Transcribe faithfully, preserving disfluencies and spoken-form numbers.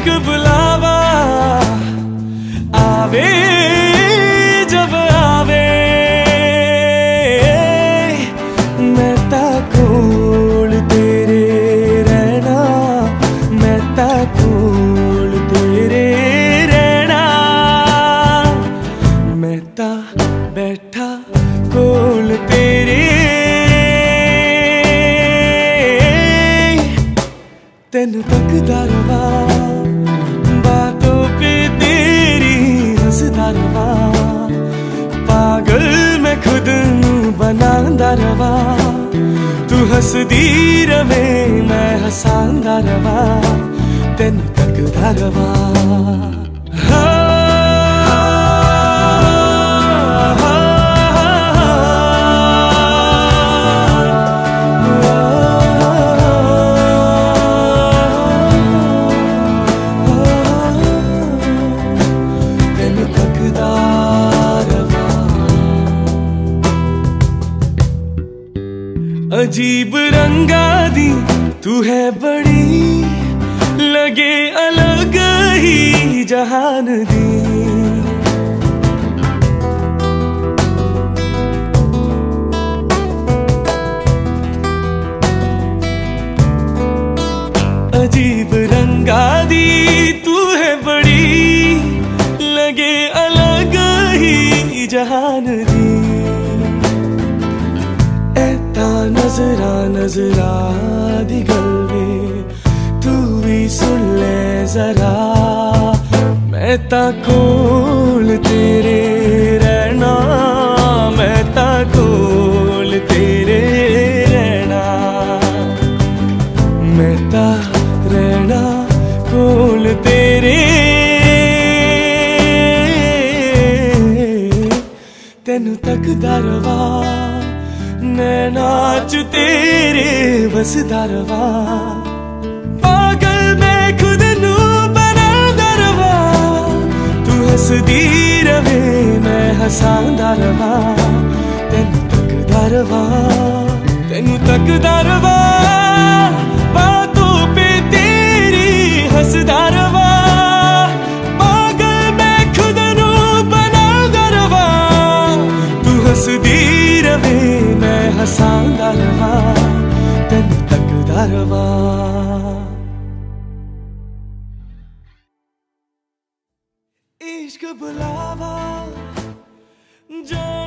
इश्क बुलावा आवे जब आवे मैं ता कोल तेरे रहना, मैं ता कोल तेरे रहना, मैं ता बैठा कोल तेरे। तेनू तकदा रवा बातों पे तेरी हंसदा रवा, पागल मैं खुद नू बनांदा रवा, तू हंसदी रवे मैं हसांदा रवा, तेनू तकदा रवा। अजीब रंगा दी तू है बड़ी, लगे अलग ही जहान दी, अजीब रंगा दी तू है बड़ी, लगे अलग ही जहान दी। नजरा नजरा दी गल्वे तू भी सुन ले जरा, मैं ता कोल तेरे रहना, मैं ता कोल तेरे रहना, मैं ता रहना कोल तेरे। तेनू तकदा रवा नैना च तेरे बसदा रवा, पागल मैं खुद नू बनांदा रवा, तू हंसदी रवे मैं हसांदा रवा, तेनू तकदा रवा, तेनू तकदा रवा, बातों पे तेरी हंसदा रवा, पागल मैं खुद नू बनांदा रवा, तू हंसदी रवे मैं हसांदा रवा, तेनू तकदा रवा। इश्क बुलावा जा